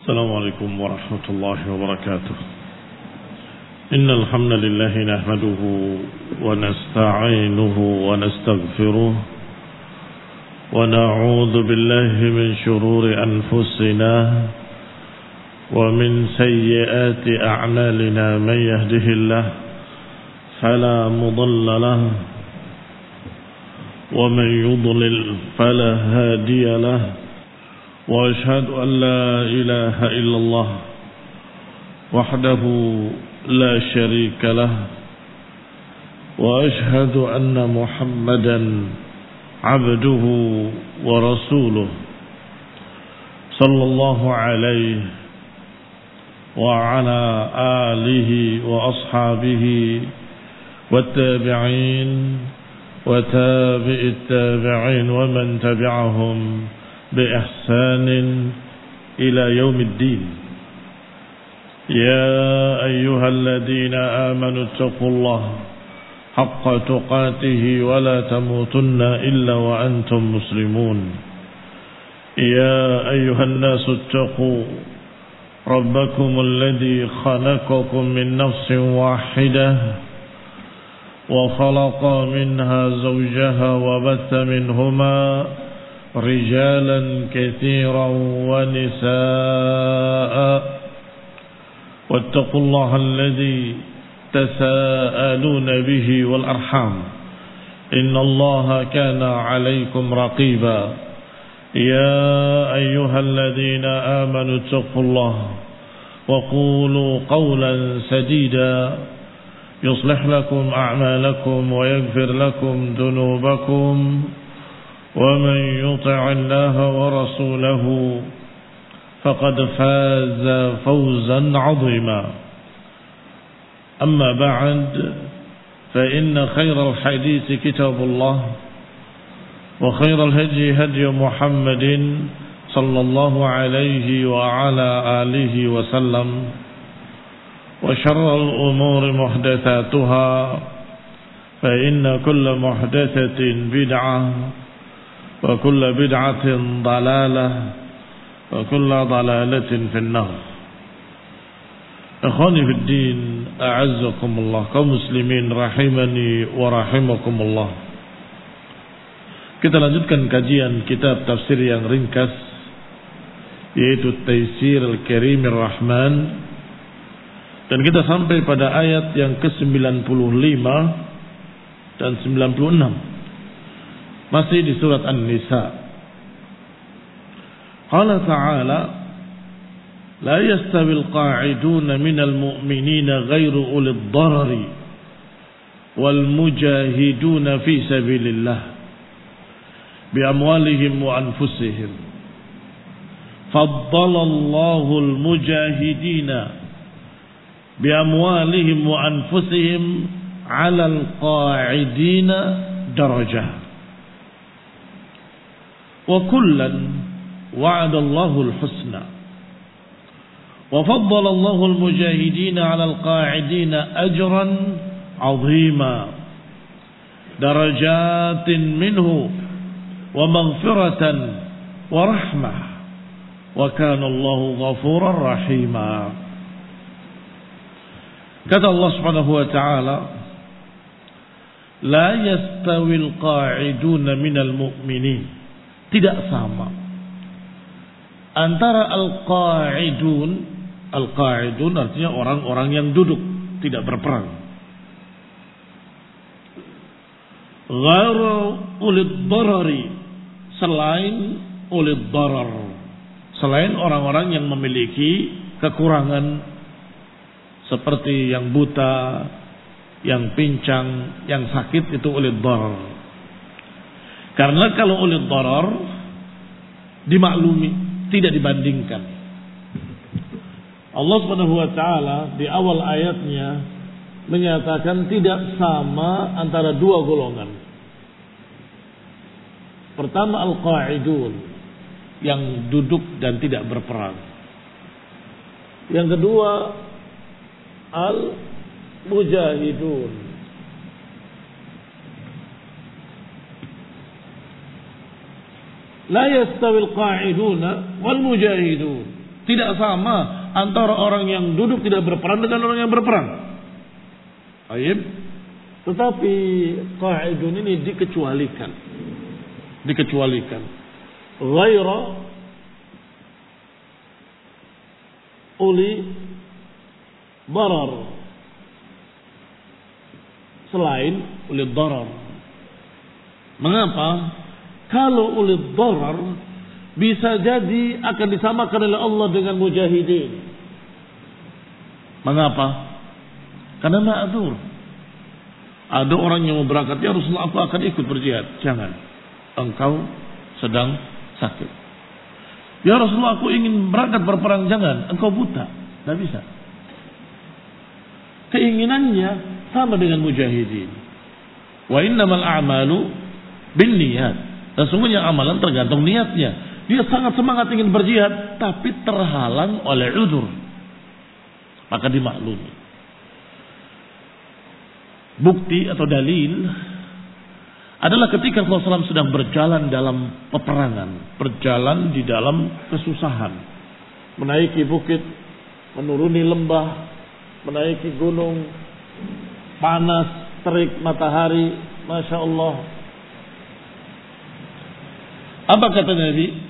السلام عليكم ورحمة الله وبركاته. إن الحمد لله نحمده ونستعينه ونستغفره ونعوذ بالله من شرور أنفسنا ومن سيئات أعمالنا. من يهده الله فلا مضل له ومن يضلل فلا هادي له، وأشهد أن لا إله إلا الله وحده لا شريك له، وأشهد أن محمدا عبده ورسوله صلى الله عليه وعلى آله وأصحابه والتابعين وتابع التابعين ومن تبعهم بإحسان إلى يوم الدين. يا أيها الذين آمنوا اتقوا الله حق تقاته ولا تموتن إلا وأنتم مسلمون. يا أيها الناس اتقوا ربكم الذي خلقكم من نفس واحدة وخلق منها زوجها وبث منهما رجالا كثيرا ونساء، واتقوا الله الذي تساءلون به والأرحام إن الله كان عليكم رقيبا. يا أيها الذين آمنوا اتقوا الله وقولوا قولا سديدا يصلح لكم أعمالكم ويغفر لكم ذنوبكم، ومن يطع الله ورسوله فقد فاز فوزا عظيما. أما بعد، فإن خير الحديث كتاب الله، وخير الهدي هدي محمد صلى الله عليه وعلى آله وسلم، وشر الأمور محدثاتها، فإن كل محدثة بدعة وكل بدعة ضلالة وكل ضلالة في النار. Ikhwani fi din, a'azzakumullah, kaum muslimin rahimani wa rahimakumullah. Kita lanjutkan kajian kitab tafsir yang ringkas, yaitu Taisir Al-Karim Ar-Rahman, dan kita sampai pada ayat yang ke-95 dan 96. Masih di surat An-Nisa. Qala ta'ala: La yastawil qa'iduna minal mu'minina ghairu ulid darari wal mujahiduna fi sabilillah bi amwalihim wa anfusihim. Faddalallahu al mujahidina bi amwalihim wa anfusihim 'ala al qa'idina darajah. Wa kullan wa'ada Allahul husna wa faddala Allahul mujahidina 'alal qa'idina ajran 'azima darajatin minhu wa maghfiratan wa rahmah wa kana Allahu ghafurar rahima. Kata Allah Subhanahu wa ta'ala, la yastawil qa'iduna minal mu'minin, tidak sama antara al-qa'idun artinya orang-orang yang duduk tidak berperang, ghairu ulid darari, selain ulid darar, selain orang-orang yang memiliki kekurangan seperti yang buta, yang pincang, yang sakit, itu ulid darar. Karena kalau ulil darar dimaklumi, tidak dibandingkan. Allah Subhanahu wa taala di awal ayatnya menyatakan tidak sama antara dua golongan. Pertama al-qa'idun, yang duduk dan tidak berperang. Yang kedua al-mujahidun, la yastawil qa'iduna wal mujahidun. Tidak sama antara orang yang duduk tidak berperang dengan orang yang berperang. Baik. Tetapi qaidun ini dikecualikan. Ghaira uli darar. Selain uli darar. Mengapa? Kalau uli darar bisa jadi akan disamakan oleh Allah dengan mujahidin. Mengapa? Karena ma'dzur. Ada orang yang mau berangkat, ya Rasulullah aku akan ikut berjihad. Jangan. Engkau sedang sakit. Ya Rasulullah aku ingin berangkat berperang. Jangan. Engkau buta. Tidak bisa. Keinginannya sama dengan mujahidin. Wa innamal a'malu bin niyat. Dan sungguhnya amalan tergantung niatnya. Dia sangat semangat ingin berjihad, tapi terhalang oleh udzur. Maka dimaklumi. Bukti atau dalil adalah ketika Rasulullah SAW sedang berjalan dalam peperangan, berjalan di dalam kesusahan, menaiki bukit, menuruni lembah, menaiki gunung, panas, terik matahari, Masya Allah. Apa kata Nabi?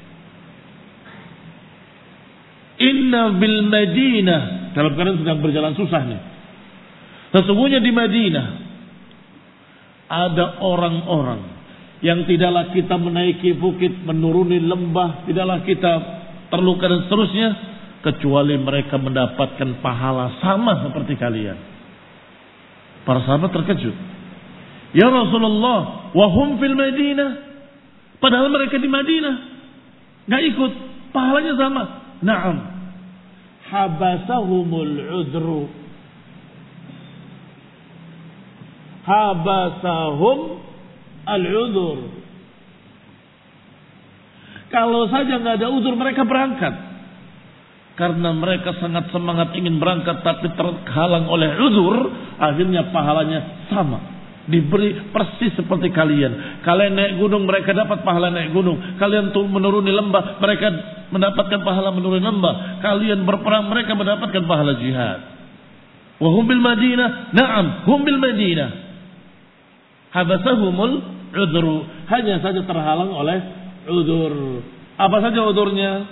Inna bil Madinah, dalam keadaan sedang berjalan susah nih. Sesungguhnya di Madinah ada orang-orang yang tidaklah kita menaiki bukit, menuruni lembah, tidaklah kita terluka dan seterusnya, kecuali mereka mendapatkan pahala sama seperti kalian. Para sahabat terkejut. Ya Rasulullah, wahum fil Madinah. Padahal mereka di Madinah nggak ikut, pahalanya sama. Naam. Habasahumul udru. Habasahum al-udhur. Kalau saja nggak ada uzur mereka berangkat. Karena mereka sangat semangat ingin berangkat tapi terhalang oleh uzur, akhirnya pahalanya sama. Diberi persis seperti kalian. Kalian naik gunung, mereka dapat pahala naik gunung. Kalian menuruni lembah, mereka mendapatkan pahala menuruni lembah. Kalian berperang, mereka mendapatkan pahala jihad. Wa hum bil Madinah, na'am, hum bil Madinah. Habasahumul udhru. Hanya saja terhalang oleh udhur. Apa saja udhurnya?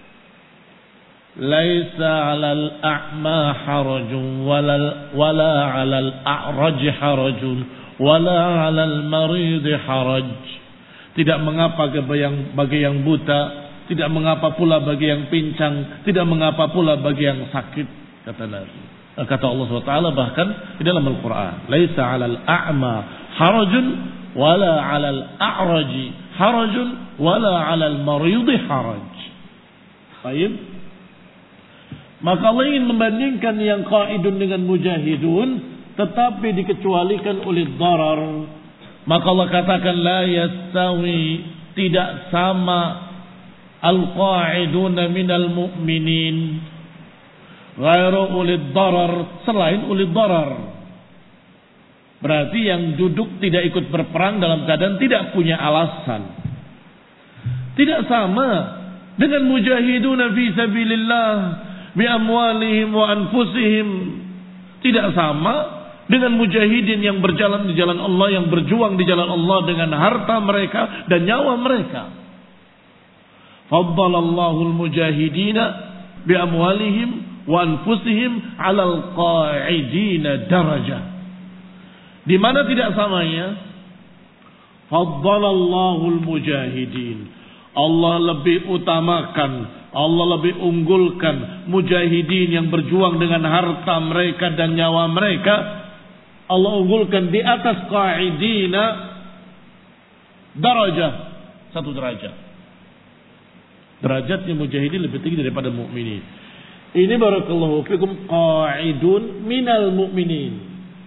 Laisa 'alal a'ma harajun wala 'alal a'raj harajun wala 'alal marid haraj. Tidak mengapa bagi yang buta, tidak mengapa pula bagi yang pincang, tidak mengapa pula bagi yang sakit, kata Nabi. Kata Allah SWT bahkan di dalam Al-Quran, laisa 'alal a'ma harajun wala 'alal a'raj harajun wala 'alal marid haraj. Baik. Maka Allah ingin membandingkan yang qaidun dengan mujahidun, tetapi dikecualikan oleh darar. Maka Allah katakan la yastawi, tidak sama al-qa'iduna minal mu'minin ghairu ulil darar, selain ulil darar. Berarti yang duduk tidak ikut berperang dalam keadaan tidak punya alasan. Tidak sama dengan mujahiduna fi sabilillah bi amwalihim wa anfusihim. Tidak sama dengan mujahidin yang berjalan di jalan Allah, yang berjuang di jalan Allah dengan harta mereka dan nyawa mereka. Faddalallahu al-mujahidina bi amwalihim wa anfusihim 'alal qa'idina darajah. Di mana tidak samanya? Faddalallahu al-mujahidin. Allah lebih utamakan, Allah lebih unggulkan mujahidin yang berjuang dengan harta mereka dan nyawa mereka. Allah unggulkan di atas qa'idina darajah, satu derajat. Derajatnya mujahidin lebih tinggi daripada mukminin. Ini barakallahu fikum qa'idun minal mu'minin.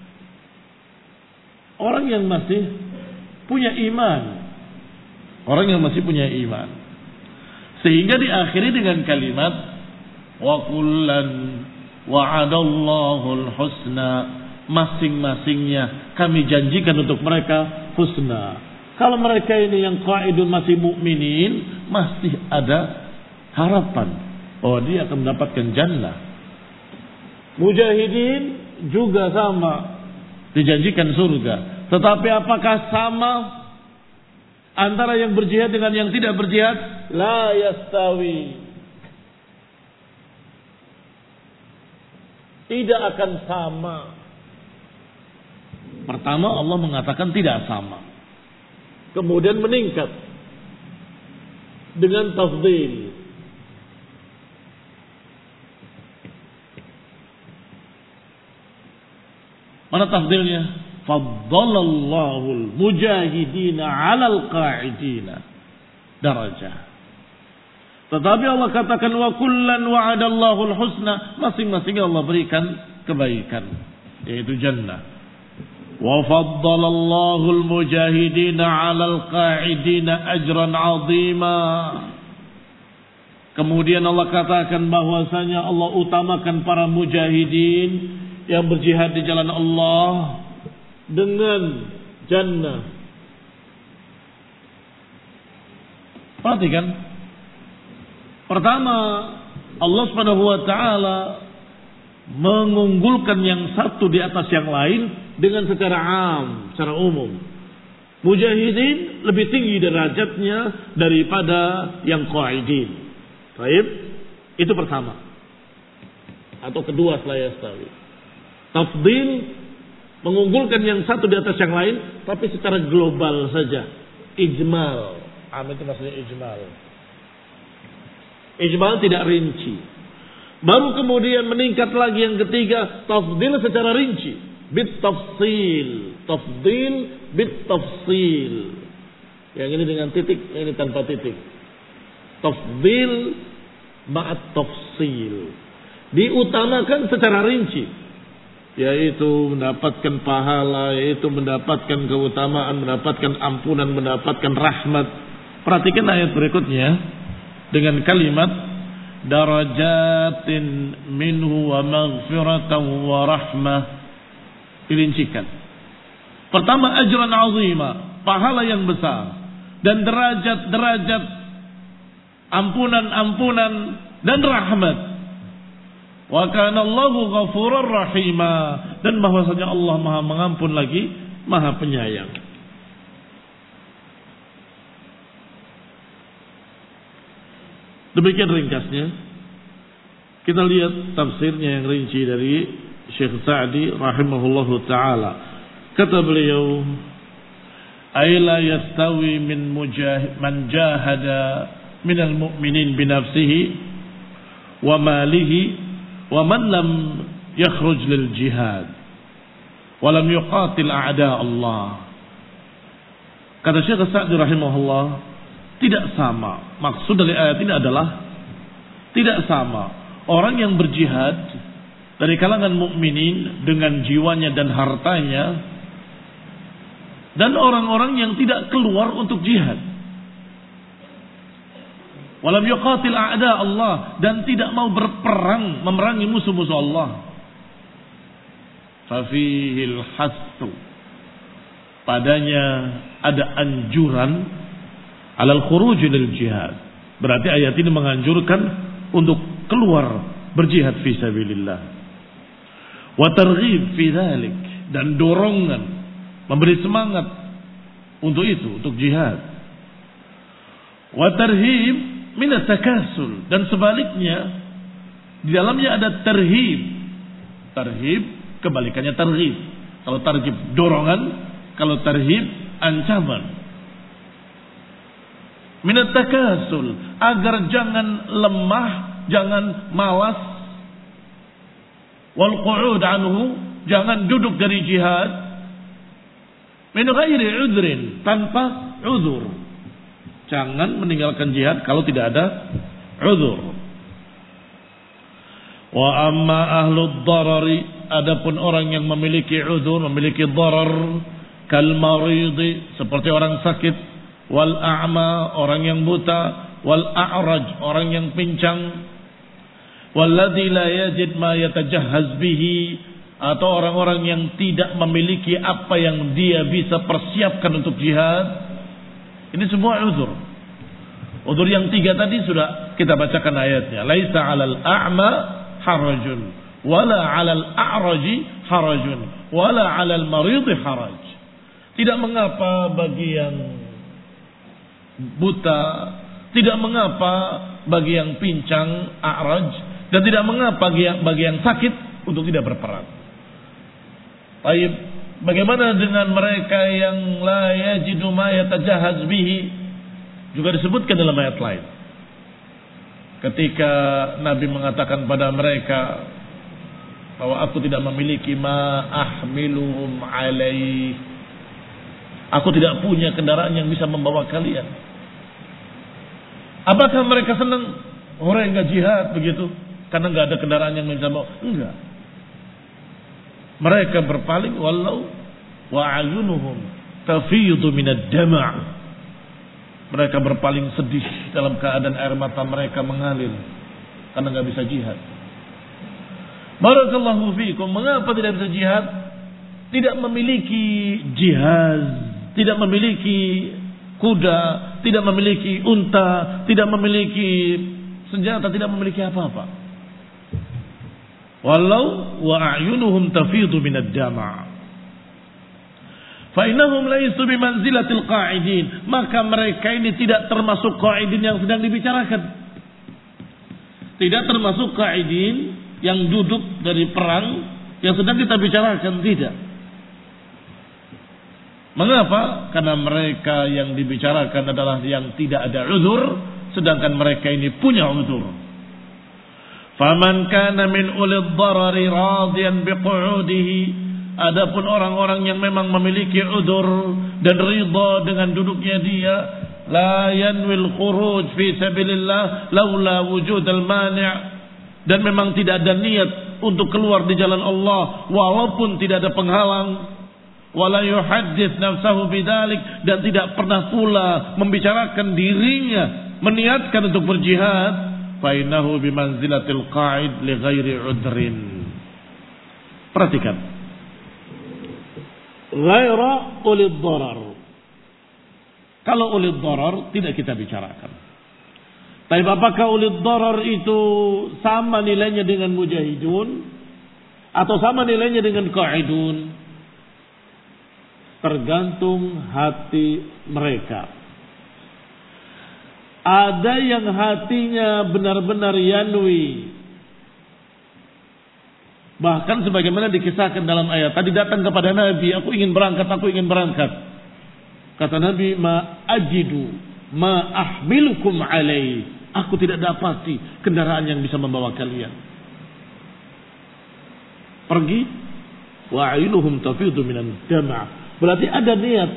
Orang yang masih punya iman. Orang yang masih punya iman. Sehingga diakhiri dengan kalimat wa kullan wa'adallahu al-husna. Masing-masingnya kami janjikan untuk mereka husna. Kalau mereka ini yang qaidun masih mukminin, masih ada harapan, Oh, dia akan mendapatkan jannah. Mujahidin juga sama, dijanjikan surga. Tetapi apakah sama antara yang berjihad dengan yang tidak berjihad? La yastawi. Tidak akan sama. Pertama Allah mengatakan tidak sama. Kemudian meningkat dengan tafdhil. Mana tafdilnya? Faddalallahu al-mujahidina 'alal qa'idina darajah. Tetapi Allah katakan wa kullan wa'adallahu al-husna, masing-masing Allah berikan kebaikan, yaitu jannah. Wa faddalallahu al-mujahidina 'alal qa'idina ajran 'azima. Kemudian Allah katakan bahwasanya Allah utamakan para mujahidin yang berjihad di jalan Allah dengan jannah. Perhatikan. Pertama, Allah Subhanahu wa taala mengunggulkan yang satu di atas yang lain dengan secara am, secara umum. Mujahidin lebih tinggi derajatnya daripada yang qaidin. Baik, itu pertama. Atau kedua setelah yastawi. Tafdil mengunggulkan yang satu di atas yang lain, tapi secara global saja. Ijmal. Am itu maksudnya ijmal. Ijmal tidak rinci. Baru kemudian meningkat lagi yang ketiga, tafdil secara rinci. Bit tafsil. Tafdil bit tafsil. Yang ini dengan titik, yang ini tanpa titik. Tafdil ma'at tafsil. Diutamakan secara rinci. Yaitu mendapatkan pahala, yaitu mendapatkan keutamaan, mendapatkan ampunan, mendapatkan rahmat. Perhatikan ayat berikutnya dengan kalimat darajatin minhu wa maghfiratan wa rahmah. Dirincikan. Pertama, ajran azima, pahala yang besar, dan derajat-derajat ampunan-ampunan dan rahmat. Wa kana Allahu ghafurur rahima, dan bahwasanya Allah Maha mengampun lagi Maha penyayang. Demikian ringkasnya. Kita lihat tafsirnya yang rinci dari Syekh Sa'di rahimahullahu taala. Kata beliau, "Ay la yastawi min man jahada minal mu'minin bi nafsihi wa malihi wa man lam yakhruj lil jihad wa lam yuqatil a'da Allah." Kata Syekh Sa'di rahimahullah, tidak sama. Maksud dari ayat ini adalah tidak sama orang yang berjihad dari kalangan mukminin dengan jiwanya dan hartanya dan orang-orang yang tidak keluar untuk jihad. Walam yuqatil a'da Allah, dan tidak mau berperang memerangi musuh-musuh Allah. Fafihil hasu, padanya ada anjuran alal khuruj lil jihad. Berarti ayat ini menganjurkan untuk keluar berjihad fi sabilillah. Wa targhib fi dzalik, dan dorongan, memberi semangat untuk itu, untuk jihad. Wa tarhib min at-takasul, dan sebaliknya di dalamnya ada tarhib. Tarhib kebalikannya targhib. Kalau targhib dorongan, kalau tarhib ancaman. Min at-takasul, agar jangan lemah, jangan malas. Wal qu'ud anhu, jangan duduk dari jihad. Min ghairi udhrin, tanpa uzur. Jangan meninggalkan jihad kalau tidak ada uzur. Wa amma ahlud darari, adapun orang yang memiliki uzur, memiliki darar, kal maridi, seperti orang sakit, wal a'ma, orang yang buta, wal a'raj, orang yang pincang, walladzi la yajid ma yatajahhaz bihi, atau orang-orang yang tidak memiliki apa yang dia bisa persiapkan untuk jihad. Ini semua uzur. Uzur yang tiga tadi sudah kita bacakan ayatnya. Laisa 'alal a'ma harajun wala 'alal a'raji harajun wala 'alal maridhi haraj. Tidak mengapa bagi yang buta, tidak mengapa bagi yang pincang, a'raj, dan tidak mengapa bagi yang sakit untuk tidak berperang. Baik, bagaimana dengan mereka yang la yajidu ma yatajahaz bihi? Juga disebutkan dalam ayat lain. Ketika Nabi mengatakan pada mereka bahwa aku tidak memiliki ma ahmiluhum alaih. Aku tidak punya kendaraan yang bisa membawa kalian. Apakah mereka senang orang yang enggak jihad begitu? Karena enggak ada kendaraan yang bisa bawa? Enggak. Mereka berpaling walau wa'ayunuhum tafidu minad dama'. Mereka berpaling sedih dalam keadaan air mata mereka mengalir karena enggak bisa jihad. Barakallahu fiikum. Mengapa tidak bisa jihad? Tidak memiliki jihad, tidak memiliki kuda, tidak memiliki unta, tidak memiliki senjata, tidak memiliki apa-apa. Walau wa a'yunuhum tafidu minad dama'. Fa innahum laysu bimanzilatil qa'idin. Maka mereka ini tidak termasuk qa'idin yang sedang dibicarakan. Tidak termasuk qa'idin yang duduk dari perang yang sedang kita bicarakan, tidak. Mengapa? Karena mereka yang dibicarakan adalah yang tidak ada uzur, sedangkan mereka ini punya uzur. Faman kana min ulil darari radiyan biqu'udihi. Adapun orang-orang yang memang memiliki uzur dan ridha dengan duduknya dia, la yanwil khuruj fi sabilillah laula wujudal mani', dan memang tidak ada niat untuk keluar di jalan Allah walaupun tidak ada penghalang. Wala yuhaddits nafsahu bidzalik, dan tidak pernah pula membicarakan dirinya meniatkan untuk berjihad, fa innahu bimanzilatil qa'id li ghairi udrin. Perhatikan, ghaira ulil darar. Kalau ulil darar tidak kita bicarakan. Tapi apakah ulil darar itu sama nilainya dengan mujahidun atau sama nilainya dengan qa'idun? Tergantung hati mereka. Ada yang hatinya benar-benar yanwi. Bahkan sebagaimana dikisahkan dalam ayat tadi, datang kepada Nabi, aku ingin berangkat, aku ingin berangkat. Kata Nabi, ma ajidu ma ahmilukum alaih. Aku tidak dapati kendaraan yang bisa membawa kalian. Pergi. Wa ayunuhum tafidu minan dama'. Berarti ada niat.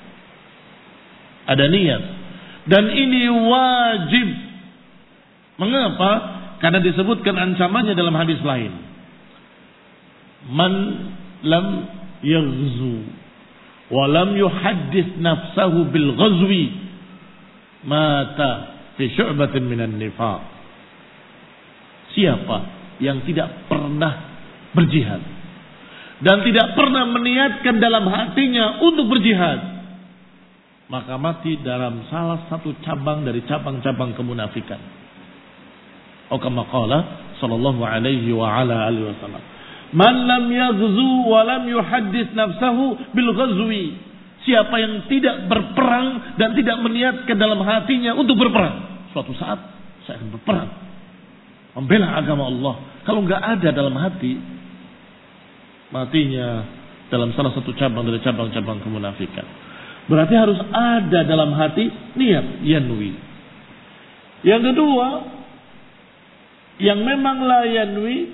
Ada niat. Dan ini wajib. Mengapa? Karena disebutkan ancamannya dalam hadis lain. Man lam yaghzu wa lam yuhaddits nafsahu bil ghazwi mata fi syu'batin minan nifaq. Siapa yang tidak pernah berjihad dan tidak pernah meniatkan dalam hatinya untuk berjihad, maka mati dalam salah satu cabang dari cabang-cabang kemunafikan. Atau kama qala sallallahu alaihi wa ala alihi wasallam, man lam yaghzu wa lam yuhaddits nafsahu bil ghazwi. Siapa yang tidak berperang dan tidak meniatkan dalam hatinya untuk berperang. Suatu saat saya akan berperang, membela agama Allah. Kalau enggak ada dalam hati, matinya dalam salah satu cabang dari cabang-cabang kemunafikan. Berarti harus ada dalam hati niat yanwi. Yang kedua, yang memang la yanwi,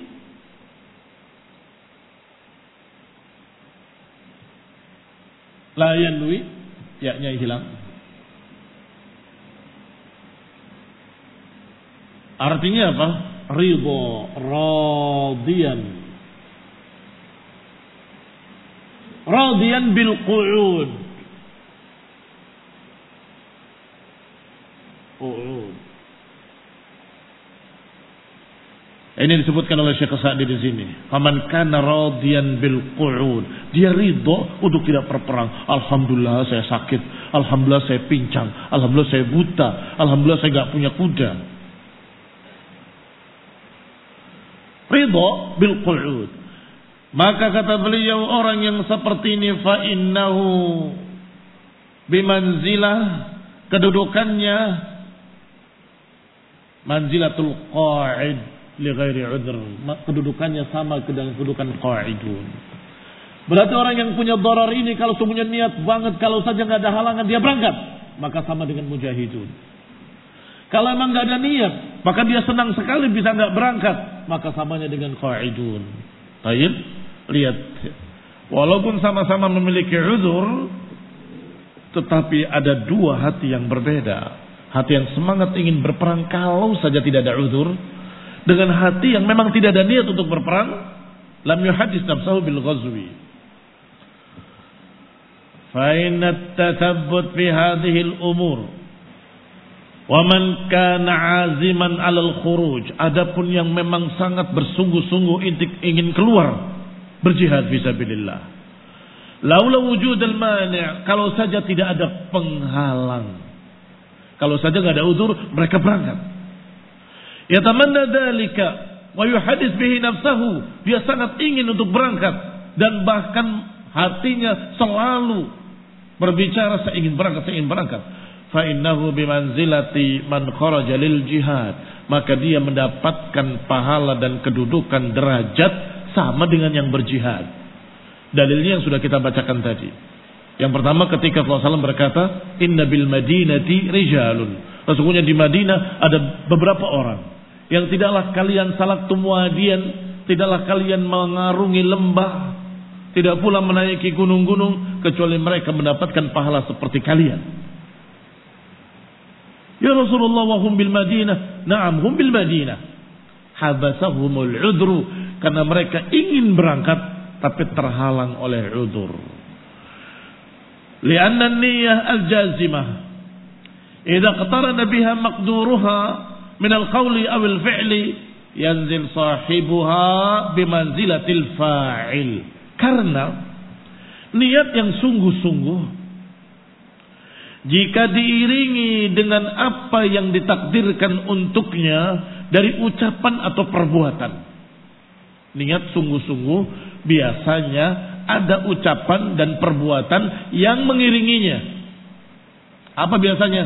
la yanwi, ya-nya hilang. Artinya apa? Ridho, radiyan. Radiyan bil qu'ud. Ini disebutkan oleh Syekh Sa'di di sini. Faman kana radiyan bil qu'ud. Dia ridho untuk tidak berperang. Alhamdulillah saya sakit. Alhamdulillah saya pincang. Alhamdulillah saya buta. Alhamdulillah saya enggak punya kuda. ridha bil qu'ud. Maka kata beliau, orang yang seperti ini fa innahu bimanzilah, kedudukannya manzilatul qa'id li ghairi udhr, kedudukannya sama dengan kedudukan qa'idun. Berarti orang yang punya darar ini kalau semuanya niat banget, kalau saja enggak ada halangan dia berangkat, maka sama dengan mujahidun. Kalau memang enggak ada niat, maka dia senang sekali bisa enggak berangkat, maka samanya dengan qa'idun. Baik, lihat. Walaupun sama-sama memiliki uzur, tetapi ada dua hati yang berbeda. Hati yang semangat ingin berperang kalau saja tidak ada uzur, dengan hati yang memang tidak ada niat untuk berperang, lam yuhaddis nafsahu bil ghazwi. Fa inna at-tathabbut fi hadhihi al-umur wa man kana 'aziman 'ala al-khuruj, adapun yang memang sangat bersungguh-sungguh ingin keluar berjihad fisabilillah, laula wujud al-mani', kalau saja tidak ada penghalang, kalau saja enggak ada uzur, mereka berangkat. Yatamanna dzalika wa yuhaddits bihi nafsahu, dia sangat ingin untuk berangkat dan bahkan hatinya selalu berbicara saya ingin berangkat. Fa innahu bimanzilati man kharaja lil jihad, maka dia mendapatkan pahala dan kedudukan derajat sama dengan yang berjihad. Dalilnya yang sudah kita bacakan tadi. Yang pertama ketika Rasulullah SAW berkata, inna bil madinati rijalun, sesungguhnya di Madinah ada beberapa orang yang tidaklah kalian salaktum wadian, tidaklah kalian mengarungi lembah, tidak pula menaiki gunung-gunung, kecuali mereka mendapatkan pahala seperti kalian. Ya Rasulullah, wa hum bil Madinah. Na'am, hum bil Madinah. Habasahumul udhru, karena mereka ingin berangkat tapi terhalang oleh udhur. Lianna an-niyyah al-jazimah idza qatarana biha maqduruha min al-qawli aw al-fi'li yanzil sahibuha bimanzilatil fa'il. Karena niat yang sungguh-sungguh jika diiringi dengan apa yang ditakdirkan untuknya dari ucapan atau perbuatan. Niat sungguh-sungguh biasanya ada ucapan dan perbuatan yang mengiringinya. Apa biasanya?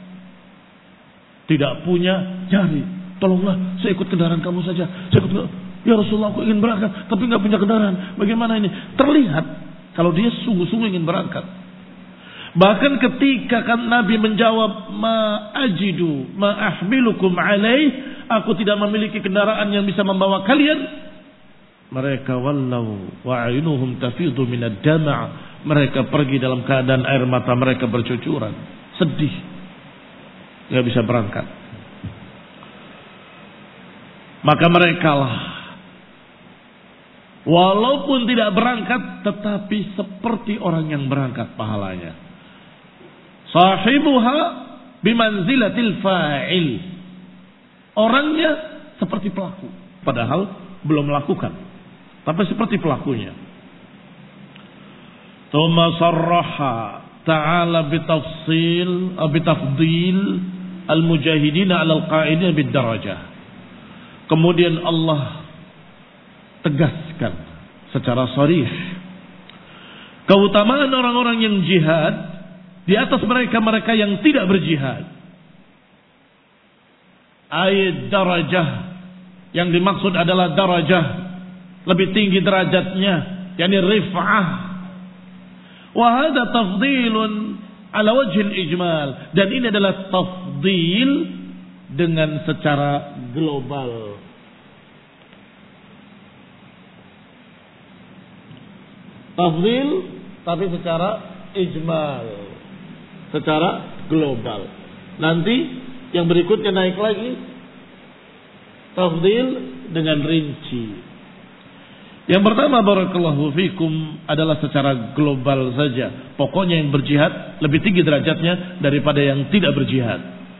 Tidak punya jari. Tolonglah, saya ikut kendaraan kamu saja. Ya Rasulullah, aku ingin berangkat, tapi nggak punya kendaraan. Bagaimana ini? Terlihat kalau dia sungguh-sungguh ingin berangkat. Bahkan ketika kan Nabi menjawab, ma ajidu ma ahmilukum alaih, aku tidak memiliki kendaraan yang bisa membawa kalian. Mereka wallau wa ayunuhum tafidu minad dama', mereka pergi dalam keadaan air mata mereka bercucuran, sedih, nggak bisa berangkat. Maka merekalah walaupun tidak berangkat tetapi seperti orang yang berangkat pahalanya. Sahibuha bimanzilatil fa'il, orangnya seperti pelaku padahal belum melakukan, tapi seperti pelakunya. Tsumma sarraha ta'ala bitafdil al-mujahidin 'ala al-qa'idin bid-darajah. Kemudian Allah tegaskan secara sharih keutamaan orang-orang yang jihad di atas mereka-mereka yang tidak berjihad. Ayat darajah yang dimaksud adalah darajah lebih tinggi derajatnya, yakni rif'ah. Wa hadha tafdilun ala wajhil ijmal, dan ini adalah tafdil dengan secara global. Tafdil tapi secara ijmal, secara global. Nanti yang berikutnya naik lagi tafdil dengan rinci. Yang pertama barakallahu fikum adalah secara global saja. Pokoknya yang berjihad lebih tinggi derajatnya daripada yang tidak berjihad.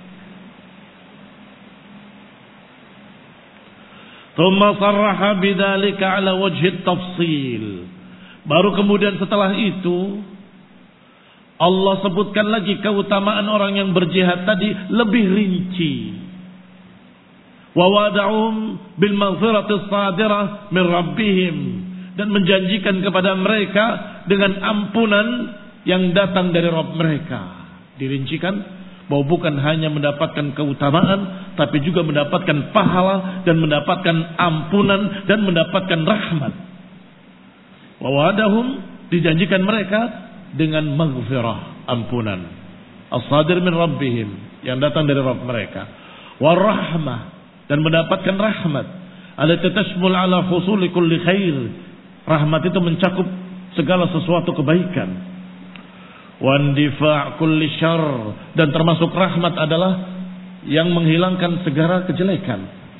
Tsumma sarraha bidzalika ala wajhi tafsil. Baru kemudian setelah itu Allah sebutkan lagi keutamaan orang yang berjihad tadi lebih rinci. Wa wada'um bil maghfirati shadirah min rabbihim, dan menjanjikan kepada mereka dengan ampunan yang datang dari Rabb mereka. Dirincikan bahwa bukan hanya mendapatkan keutamaan, tapi juga mendapatkan pahala dan mendapatkan ampunan dan mendapatkan rahmat. Wa wada'hum, dijanjikan mereka dengan maghfirah, ampunan. As-sadir min rabbihim, yang datang dari Rabb mereka. Wa rahmah, dan mendapatkan rahmat. Allati tashmul ala husuli kulli khair. Rahmat itu mencakup segala sesuatu kebaikan. Wa indifa' kulli syarr, dan termasuk rahmat adalah yang menghilangkan segala kejelekan.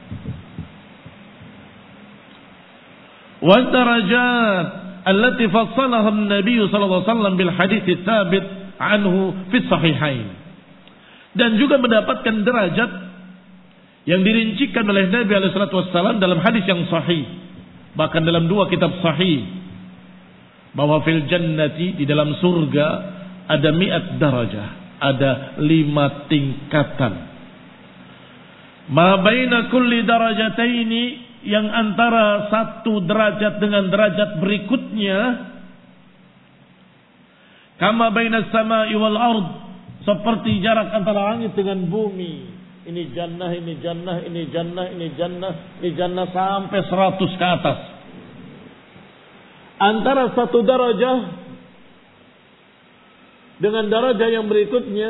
Wa darajat allati fassalaha an-nabiy sallallahu alaihi wasallam bil hadits tsabit anhu fi sahihain, dan juga mendapatkan derajat yang dirincikan oleh Nabi alaihi salatu wasallam dalam hadis yang sahih, bahkan dalam dua kitab sahih, bahwa fil jannati, di dalam surga ada 100 darajah, ada 5 tingkatan. Ma baina kulli darajataini, yang antara satu derajat dengan derajat berikutnya, kama baina samai wal ard, seperti jarak antara langit dengan bumi. Ini jannah, ini jannah, ini jannah, ini jannah, ini jannah, sampai 100 ke atas. Antara satu darajah dengan darajah yang berikutnya,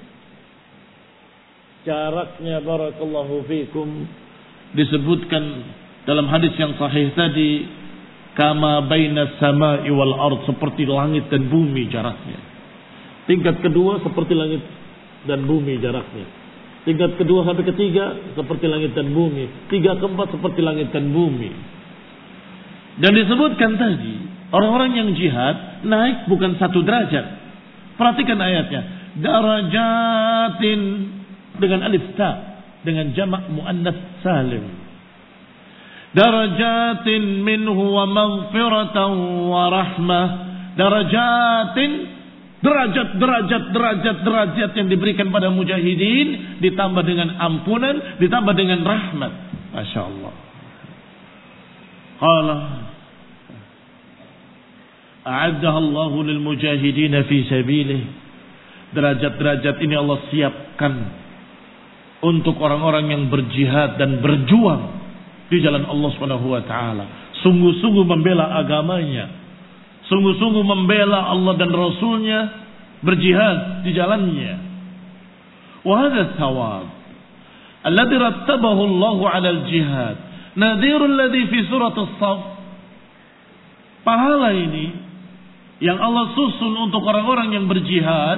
jaraknya, barakallahu fikum, disebutkan dalam hadis yang sahih tadi, kama baina samai wal ard, seperti langit dan bumi jaraknya. Tingkat kedua seperti langit dan bumi jaraknya. Tingkat kedua sampai ketiga seperti langit dan bumi. 3 ke 4 seperti langit dan bumi. Dan disebutkan tadi, orang-orang yang jihad naik bukan 1 derajat. Perhatikan ayatnya. Darajatin, dengan alif ta, dengan jamak muannas salim. Darajatin minhu wa maghfiratan wa rahmah. Darajatin, derajat yang diberikan pada mujahidin, ditambah dengan ampunan, ditambah dengan rahmat. Masya Allah. Qala a'addaha Allahu lil mujahidin fi sabilih. Derajat-derajat ini Allah siapkan untuk orang-orang yang berjihad dan berjuang di jalan Allah Subhanahu wa taala, sungguh-sungguh membela agamanya, sungguh-sungguh membela Allah dan Rasulnya, berjihad di jalannya. Wa hadha thawab alladhi rattabahu Allah 'ala al-jihad nadhirul ladzi fi surat as-saff. Pahala ini yang Allah susun untuk orang-orang yang berjihad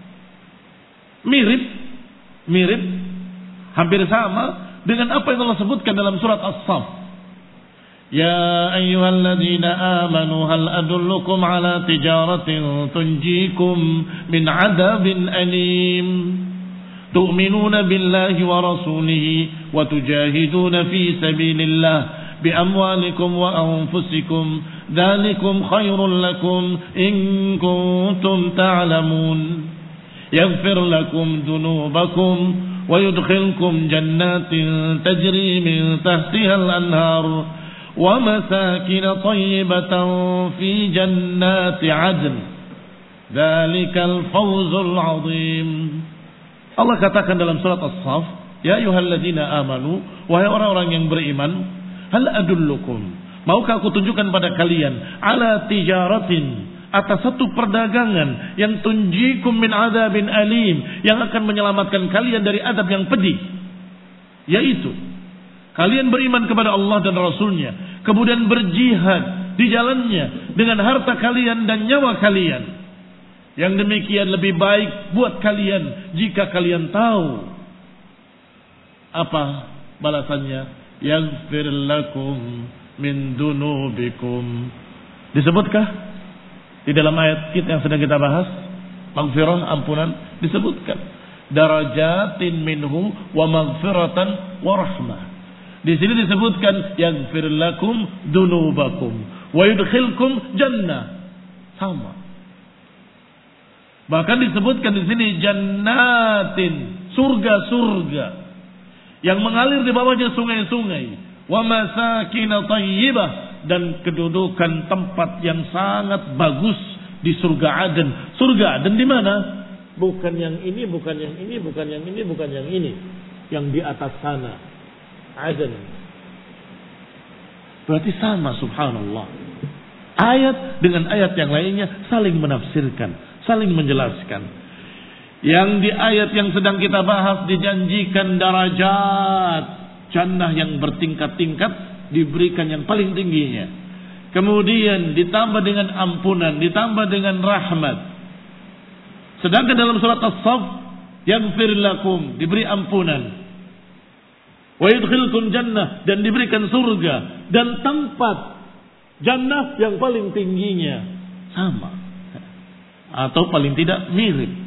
mirip hampir sama dengan apa yang Allah sebutkan dalam surat as-saff. Ya ayyuhalladzina amanu hal adullukum ala tijaratin tunjikum min adabin alim tu'minuna billahi wa rasulihi wa tujahiduna fi sabilillah bi amwalikum wa anfusikum dzalikum khairul lakum in kuntum ta'lamun yaghfir lakum dhunubakum wa yudkhilkum jannatin tajri min tahtiha al-anhar wa masakin thayyibatan fi jannati 'adn dzalikal fawzul 'adzim. Allah katakan dalam surat As-Saff, ya ayyuhalladzina amanu, wahai orang-orang yang beriman, hal adullukum, maukah aku tunjukkan pada kalian, ala tijaratin, atas satu perdagangan yang tunjikum min adzabin alim, yang akan menyelamatkan kalian dari adab yang pedih, yaitu kalian beriman kepada Allah dan Rasulnya, kemudian berjihad di jalannya dengan harta kalian dan nyawa kalian. Yang demikian lebih baik buat kalian jika kalian tahu apa balasannya. Yaghfir lakum min dunubikum. Disebutkah di dalam ayat kita yang sedang kita bahas, maghfirah, ampunan, disebutkan darajatin minhu wa maghfiratan wa rahmah. Di sini disebutkan yaghfir lakum dunubakum wa yudkhilkum jannah. Sama. Bahkan disebutkan di sini jannatin, surga-surga yang mengalir di bawahnya sungai-sungai, wa masakin thayyibah, dan kedudukan tempat yang sangat bagus di surga Aden. Surga Aden di mana? Bukan yang ini, bukan yang ini, bukan yang ini, bukan yang ini. Yang di atas sana, Aden. Berarti sama, subhanallah. Ayat dengan ayat yang lainnya saling menafsirkan, saling menjelaskan. Yang di ayat yang sedang kita bahas dijanjikan darajat jannah yang bertingkat-tingkat, diberikan yang paling tingginya. Kemudian ditambah dengan ampunan, ditambah dengan rahmat. Sedangkan dalam surat As-Saff, yaghfir lakum, diberi ampunan. Wa yudkhilkum jannah, dan diberikan surga. Dan tempat jannah yang paling tingginya sama, atau paling tidak mirip.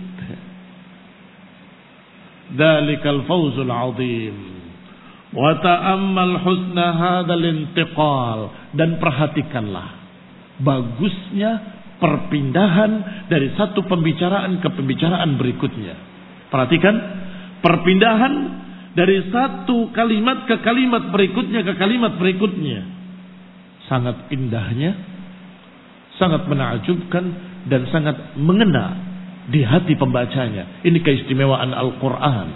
Dzalikal fawzul 'adzim. Wa ta'ammal husna hadzal intiqal, dan perhatikanlah bagusnya perpindahan dari satu pembicaraan ke pembicaraan berikutnya. Perhatikan perpindahan dari satu kalimat ke kalimat berikutnya ke kalimat berikutnya. Sangat indahnya, sangat menakjubkan, dan sangat mengena di hati pembacanya. Ini keistimewaan Al-Quran.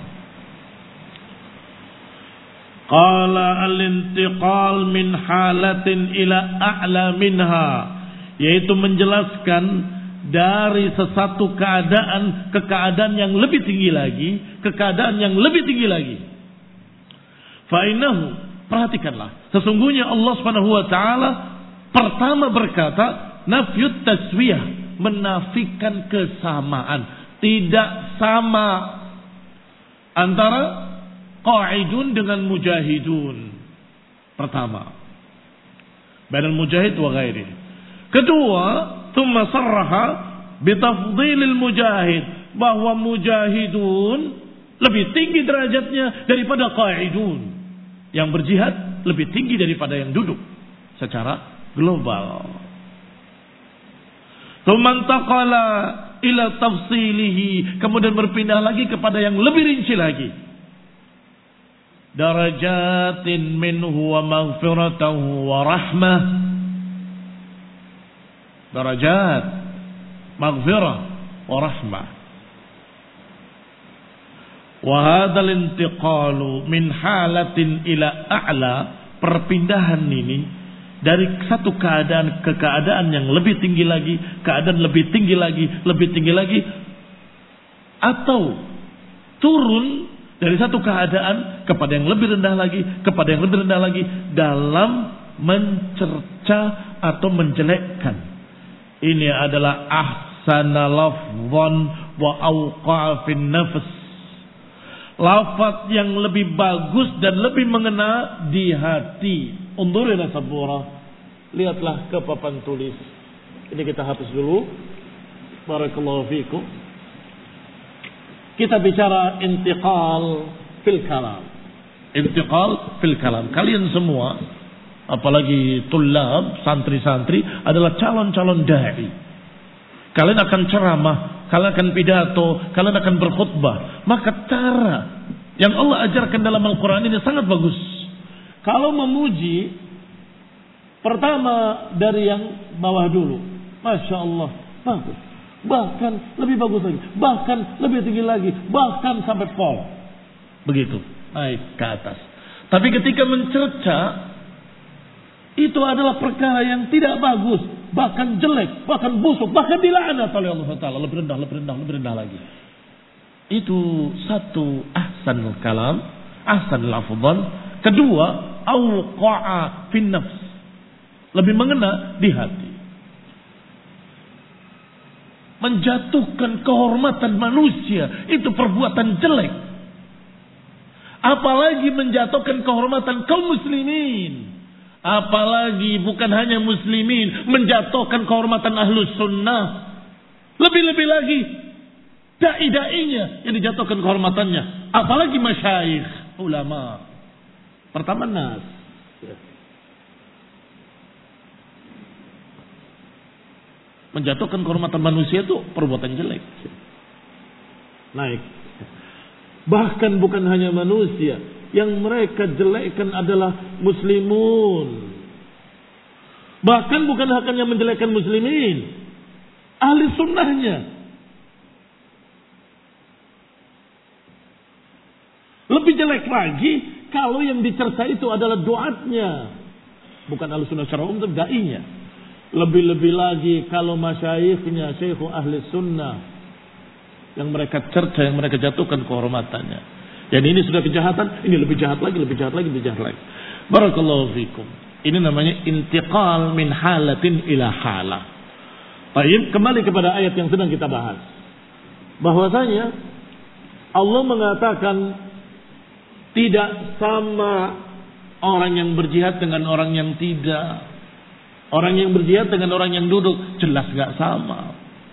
Qala al-intiqal min halatin ila a'la minha, yaitu menjelaskan dari sesuatu keadaan ke keadaan yang lebih tinggi lagi, ke keadaan yang lebih tinggi lagi. Fa'innahu, perhatikanlah, sesungguhnya Allah Subhanahu wa taala pertama berkata nafyut taswiyah, menafikan kesamaan, tidak sama antara qa'idun dengan mujahidun. Pertama, bainal mujahid wa ghairi. Kedua, thumma sarraha bitafdhilil mujahid, bahwa mujahidun lebih tinggi derajatnya daripada qa'idun. Yang berjihad lebih tinggi daripada yang duduk secara global. Tsumantaqala ila tafsilihi, kemudian berpindah lagi kepada yang lebih rinci lagi. Darajatin minhu wa maghfiratahu wa rahmah. Darajat, maghfirah wa rahmah. Wa hadzal intiqalu min halatin ila a'la, perpindahan ini dari satu keadaan ke keadaan yang lebih tinggi lagi, keadaan lebih tinggi lagi, lebih tinggi lagi, atau turun dari satu keadaan kepada yang lebih rendah lagi, kepada yang lebih rendah lagi, dalam mencerca atau menjelekkan. Ini adalah ahsana lafzan wa awqa' fin nafs, lafaz yang lebih bagus dan lebih mengena di hati. Undurina sabura, lihatlah ke papan tulis. Ini kita hapus dulu. Barakallahu fikum. Kita bicara intiqal fil kalam. Intiqal fil kalam. Kalian semua, apalagi tulab, santri-santri, adalah calon-calon da'i. Kalian akan ceramah, kalian akan pidato, kalian akan berkhutbah. Maka cara yang Allah ajarkan dalam Al-Quran ini sangat bagus. Kalau memuji, pertama dari yang bawah dulu. Masya Allah, bagus. Bahkan lebih bagus lagi. Bahkan lebih tinggi lagi. Bahkan sampai fall. Begitu, naik ke atas. Tapi ketika mencerca, itu adalah perkara yang tidak bagus, bahkan jelek, bahkan busuk, bahkan dilaknat oleh Allah Taala. Lebih rendah, lebih rendah, lebih rendah lagi. Itu satu ahsanul kalam, ahsanul afdal. Kedua, awqa'a fin nafs, lebih mengena di hati. Menjatuhkan kehormatan manusia itu perbuatan jelek. Apalagi menjatuhkan kehormatan kaum muslimin. Apalagi bukan hanya muslimin, menjatuhkan kehormatan ahlus sunnah. Lebih-lebih lagi dai-dainya yang dijatuhkan kehormatannya. Apalagi masyayikh, ulama. Pertama nas. Menjatuhkan kehormatan manusia itu perbuatan jelek. Naik. Bahkan bukan hanya manusia, yang mereka jelekkan adalah muslimun. Bahkan bukan hanya menjelekkan muslimin, ahli sunnahnya. Lebih jelek lagi kalau yang dicerca itu adalah doatnya, bukan ahli sunnah secara umum, tapi dai-nya. Lebih-lebih lagi kalau masyayikhnya, syekh ahli sunnah, yang mereka cerca, yang mereka jatuhkan kehormatannya. Dan ini sudah kejahatan, ini lebih jahat lagi, lebih jahat lagi, lebih jahat lagi. Barakallahu fikum. Ini namanya intiqal min halatin ila halah. Baik, kembali kepada ayat yang sedang kita bahas. Bahwasanya Allah mengatakan tidak sama orang yang berjihad dengan orang yang tidak. Orang yang berjihad dengan orang yang duduk jelas gak sama.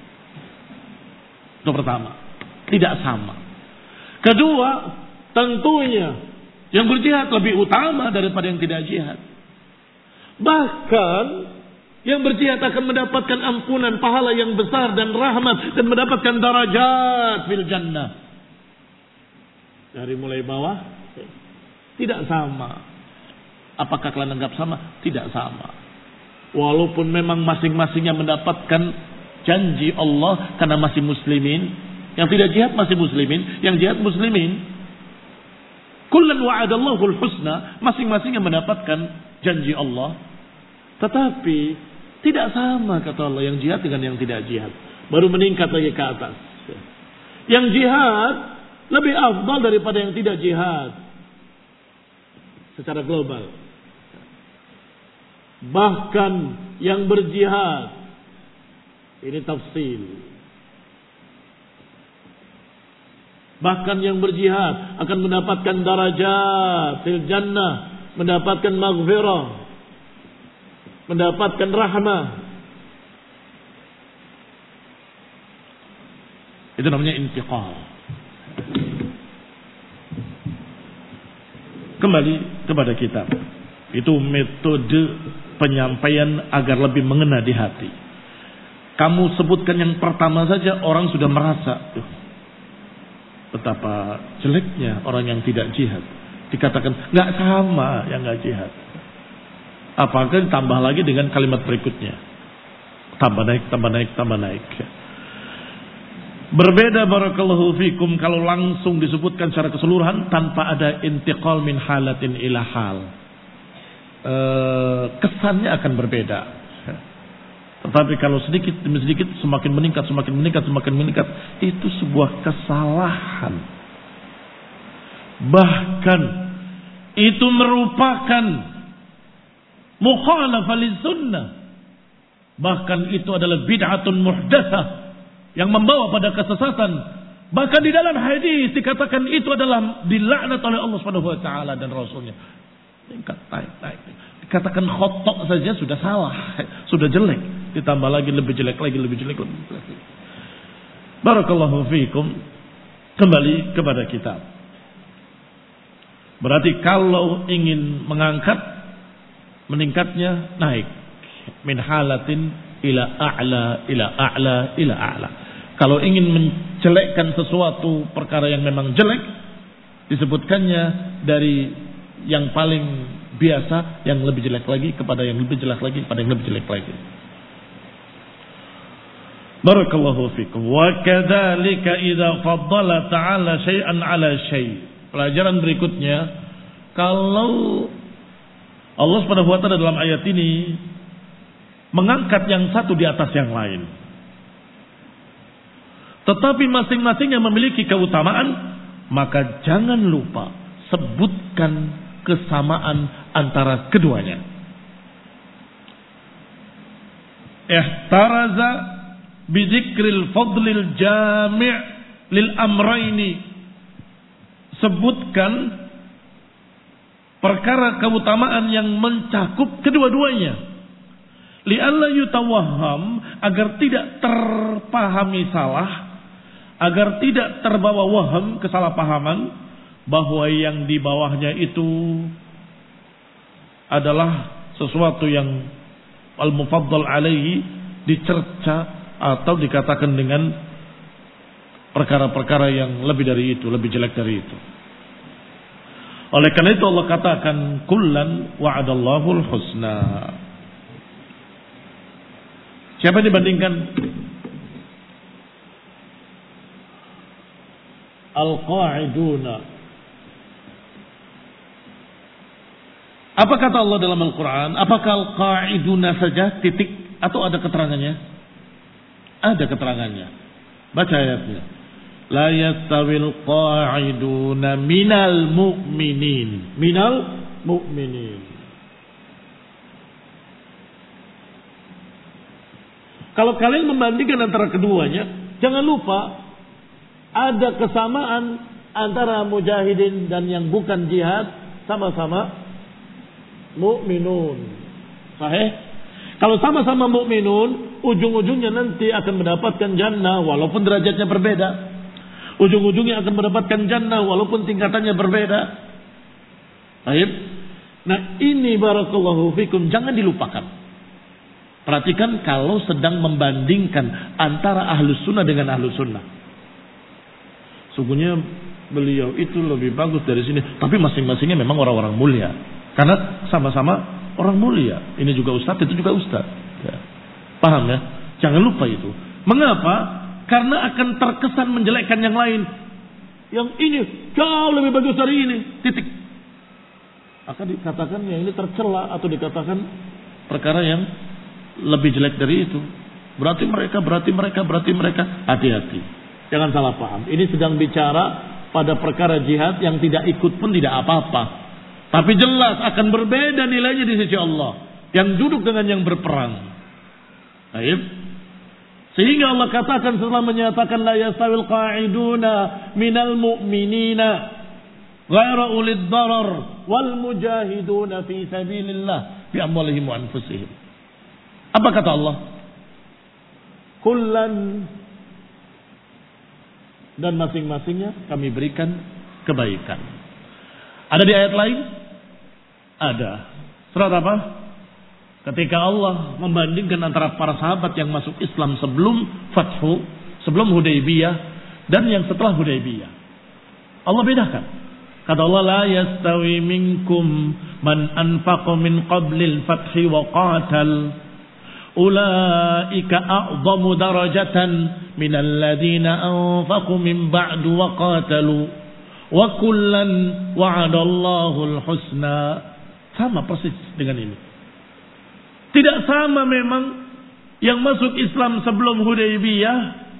Itu pertama, tidak sama. Kedua, tentunya yang berjihad lebih utama daripada yang tidak jihad. Bahkan yang berjihad akan mendapatkan ampunan, pahala yang besar dan rahmat, dan mendapatkan darajat fil jannah. Dari mulai bawah tidak sama. Apakah kalian anggap sama? Tidak sama. Walaupun memang masing-masingnya mendapatkan janji Allah karena masih muslimin. Yang tidak jihad masih muslimin, yang jihad muslimin. Kullan wa'adallahul husna, masing-masingnya mendapatkan janji Allah. Tetapi tidak sama kata Allah yang jihad dengan yang tidak jihad. Baru meningkat lagi ke atas. Yang jihad lebih afdal daripada yang tidak jihad secara global. Bahkan yang berjihad, ini tafsil, bahkan yang berjihad akan mendapatkan darajat fil jannah, mendapatkan maghfirah, mendapatkan rahmah. Itu namanya intiqal. Kembali kepada kitab. Itu metode penyampaian agar lebih mengena di hati. Kamu sebutkan yang pertama saja, orang sudah merasa betapa jeleknya orang yang tidak jihad. Dikatakan nggak sama yang nggak jihad. Apakah ditambah lagi dengan kalimat berikutnya, tambah naik, tambah naik, tambah naik. Berbeda barakallahu fikum kalau langsung disebutkan secara keseluruhan tanpa ada intiqal min halatin ila hal. Kesannya akan berbeda. Tetapi kalau sedikit demi sedikit semakin meningkat, semakin meningkat, semakin meningkat, itu sebuah kesalahan. Bahkan itu merupakan mukhalafah lis-sunnah. Bahkan itu adalah bid'atun muhdatsah yang membawa pada kesesatan. Bahkan di dalam hadis dikatakan itu adalah dilaknat oleh Allah Subhanahu wa taala dan Rasulnya. Tingkat naik. Dikatakan khotok saja sudah salah, sudah jelek, ditambah lagi lebih jelek lagi, lebih jelek lagi. Barakallahu fiikum. Kembali kepada kitab. Berarti kalau ingin mengangkat, meningkatnya naik min halatin ila a'la ila a'la ila a'la. Kalau ingin menjelekkan sesuatu perkara yang memang jelek, disebutkannya dari yang paling biasa yang lebih jelek lagi kepada yang lebih jelek lagi kepada yang lebih jelek lagi. Barakallahu fikum. Wa kadzalika idza faddala ta'ala syai'an 'ala syai'. Pelajaran berikutnya, kalau Allah Subhanahu wa taala dalam ayat ini mengangkat yang satu di atas yang lain, tetapi masing-masing yang memiliki keutamaan, maka jangan lupa sebutkan kesamaan antara keduanya. Ihtaraza bidzikril fadlil jami' lil amraini. Sebutkan perkara keutamaan yang mencakup kedua-duanya. Li'alla yutawahham, agar tidak terpahami salah, agar tidak terbawa waham, kesalahpahaman, bahwa yang di bawahnya itu adalah sesuatu yang al-mufaddal alaihi, dicerca atau dikatakan dengan perkara-perkara yang lebih dari itu, lebih jelek dari itu. Oleh karena itu Allah katakan kullan wa'adallahul husna. Siapa dibandingkan? Al-qa'iduna. Apa kata Allah dalam Al-Quran? Apakah al-qa'iduna saja titik atau ada keterangannya? Ada keterangannya. Baca ayatnya. La yastawil qa'iduna minal mu'minin. Minal mu'minin. Kalau kalian membandingkan antara keduanya, jangan lupa ada kesamaan antara mujahidin dan yang bukan jihad, sama-sama mukminun. Sahih? Kalau sama-sama mukminun, ujung-ujungnya nanti akan mendapatkan jannah walaupun derajatnya berbeda. Ujung-ujungnya akan mendapatkan jannah walaupun tingkatannya berbeda. Baik. Nah, ini barakallahu fikum jangan dilupakan. Perhatikan kalau sedang membandingkan antara ahlus sunnah dengan ahlus sunnah. Sungguhnya beliau itu lebih bagus dari sini. Tapi masing-masingnya memang orang-orang mulia. Karena sama-sama orang mulia. Ini juga ustadz, itu juga ustadz. Ya. Paham ya? Jangan lupa itu. Mengapa? Karena akan terkesan menjelekkan yang lain. Yang ini jauh lebih bagus dari ini. Titik. Akan dikatakan yang ini tercela atau dikatakan perkara yang lebih jelek dari itu. Berarti mereka. Hati-hati. Jangan salah paham. Ini sedang bicara pada perkara jihad yang tidak ikut pun tidak apa-apa. Tapi jelas akan berbeda nilainya di sisi Allah. Yang duduk dengan yang berperang. Baik. Sehingga Allah katakan setelah menyatakan la yastawil qa'iduna minal mu'minina ghaira ulid darar wal mujahiduna fi sabilillah bi amwalihim wa anfusihim. Apa kata Allah? Kullan, dan masing-masingnya kami berikan kebaikan. Ada di ayat lain? Ada. Surat apa? Ketika Allah membandingkan antara para sahabat yang masuk Islam sebelum Fathu, sebelum Hudaybiyah, dan yang setelah Hudaybiyah. Allah bedakan. Kata Allah, la yastawi minkum man anfaqa min qablil fathi wa qatal. Ulaika a'zamu darajatan minal ladina anfaqu min ba'du wa qatalu. Wa kullan wa'adallahu al-husna. Sama persis dengan ini. Tidak sama memang yang masuk Islam sebelum Hudaybiyah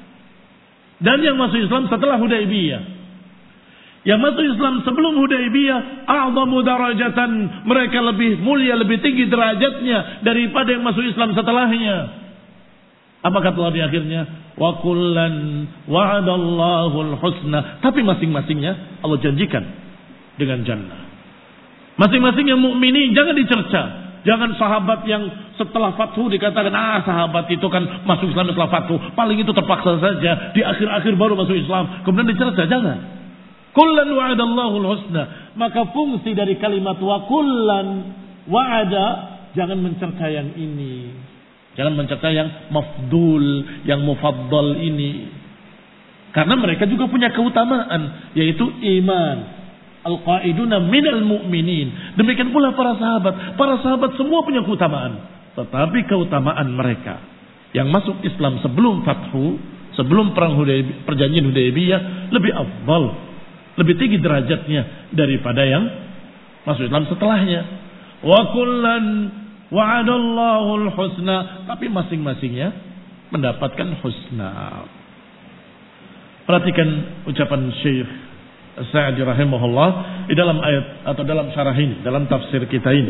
dan yang masuk Islam setelah Hudaybiyah. Yang masuk Islam sebelum Hudaybiyah a'zamu darajatan, mereka lebih mulia, lebih tinggi derajatnya daripada yang masuk Islam setelahnya. Apa kata Allah di akhirnya? Wa kullan wa'adallahu al-husna. Tapi masing-masingnya Allah janjikan dengan jannah. Masing-masing yang mukminin jangan dicerca. Jangan sahabat yang setelah Fathu dikatakan, sahabat itu kan masuk Islam setelah Fathu. Paling itu terpaksa saja. Di akhir-akhir baru masuk Islam. Kemudian dicerca. Jangan. Kullan wa'adallahu al-husna. Maka fungsi dari kalimat wa kullan wa'ada, jangan mencerca yang ini. Jangan mencerca yang mafdul, yang mufaddal ini. Karena mereka juga punya keutamaan. Yaitu iman. Al-qa'iduna minal mu'minin. Demikian pula para sahabat. Para sahabat semua punya keutamaan. Tetapi keutamaan mereka yang masuk Islam sebelum Fathu, sebelum perjanjian Hudaybiyah, lebih afdal, lebih tinggi derajatnya daripada yang masuk Islam setelahnya. Wa kullan wa'adallahu al-husna. Tapi masing-masingnya mendapatkan husna. Perhatikan ucapan Syekh Sa'di rahimahullah di dalam ayat atau dalam syarah ini, dalam tafsir kita ini.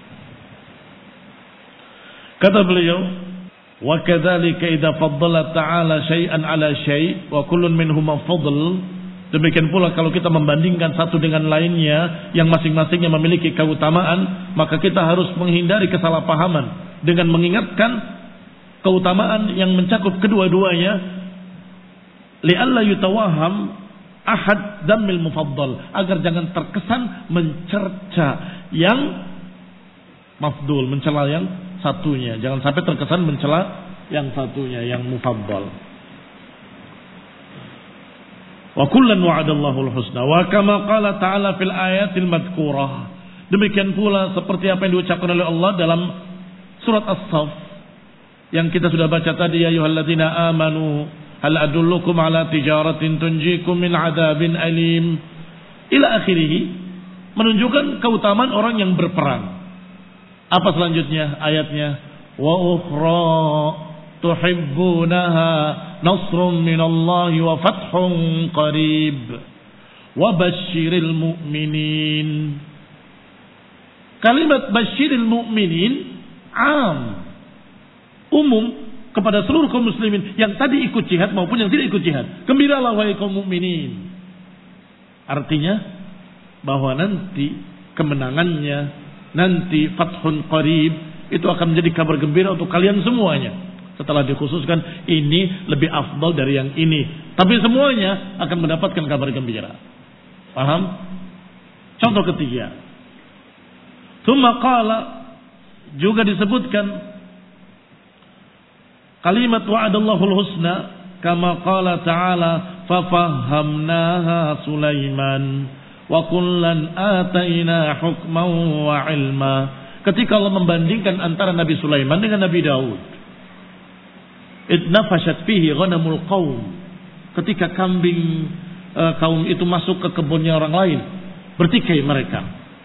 Kata beliau, wa kadzalika idza faddala ta'ala syai'an 'ala syai' wa kullun minhuma fadl. Demikian pula kalau kita membandingkan satu dengan lainnya yang masing-masingnya memiliki keutamaan, maka kita harus menghindari kesalahpahaman dengan mengingatkan keutamaan yang mencakup kedua-duanya, li'alla yutawaham ahad dhammil mufaddal, agar jangan terkesan mencerca yang mafdul, mencela yang satunya. Jangan sampai terkesan mencela yang satunya, yang mufaddal. Wa kullan wa'adallahu al-husna. Wa kama qala ta'ala fil ayatil madhkurah. Demikian pula seperti apa yang diucapkan oleh Allah dalam surat As-Saff yang kita sudah baca tadi, ya ayyuhalladzina amanu hal adullukum ala tijaratin tunjikum min adzabin alim ila akhirih, menunjukkan keutamaan orang yang berperang. Apa selanjutnya ayatnya? Wa ukhra tuhibbunaha nasrun minallahi wa fathun qarib wa basyiril mu'minin. Kalimat basyiril mu'minin umum kepada seluruh kaum muslimin yang tadi ikut jihad maupun yang tidak ikut jihad. Gembiralah wahai kaum mukminin. Artinya bahwa nanti kemenangannya, nanti fathun qarib itu akan menjadi kabar gembira untuk kalian semuanya. Setelah dikhususkan ini lebih afdal dari yang ini, tapi semuanya akan mendapatkan kabar gembira. Paham? Contoh ketiga. Tsumma qala, juga disebutkan kalimat wa'adallahul husna kama qala ta'ala fafahamnaha Sulaiman wa kullan ataina hukman wa ilma. Ketika Allah membandingkan antara Nabi Sulaiman dengan Nabi Daud, idnafashat fihi ghanamul qaum, ketika kambing kaum itu masuk ke kebunnya orang lain, bertikai mereka,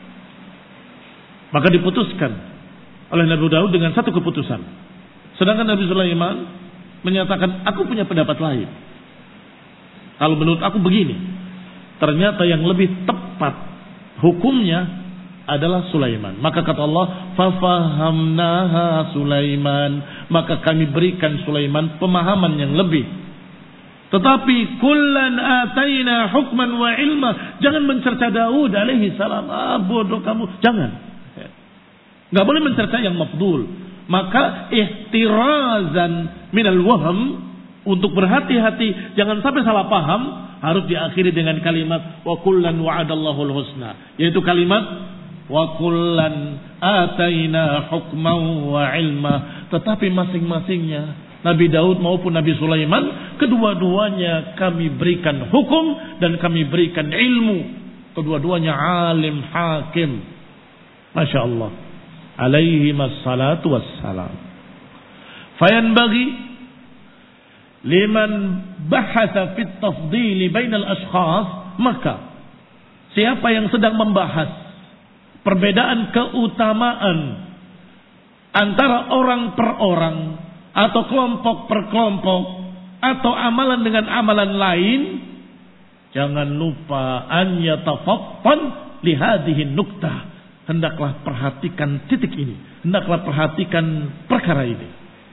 maka diputuskan oleh Nabi Daud dengan satu keputusan. Sedangkan Nabi Sulaiman menyatakan, aku punya pendapat lain. Kalau menurut aku begini. Ternyata yang lebih tepat hukumnya adalah Sulaiman. Maka kata Allah, fafahamnaha Sulaiman. Maka kami berikan Sulaiman pemahaman yang lebih. Tetapi kullan ataina hukman wa ilma. Jangan mencerca Daud alaihi salam. Bodoh kamu. Jangan. Gak boleh mencerca yang mafdul. Maka ihtirazan minal waham, untuk berhati-hati jangan sampai salah paham, harus diakhiri dengan kalimat wa kullan wa'adallahul husna, yaitu kalimat wa kullan ataina hukman wa ilma. Tetapi masing-masingnya Nabi Daud maupun Nabi Sulaiman, kedua-duanya kami berikan hukum dan kami berikan ilmu. Kedua-duanya alim hakim. Masya Allah, alaihi massalatu wassalam. Fayanbaghi liman bahatha fit tafdili bainal ashkhas, maka siapa yang sedang membahas perbedaan keutamaan antara orang per orang atau kelompok per kelompok atau amalan dengan amalan lain, jangan lupa an yatafattan li hadhihi nuktah. Hendaklah perhatikan titik ini. Hendaklah perhatikan perkara ini.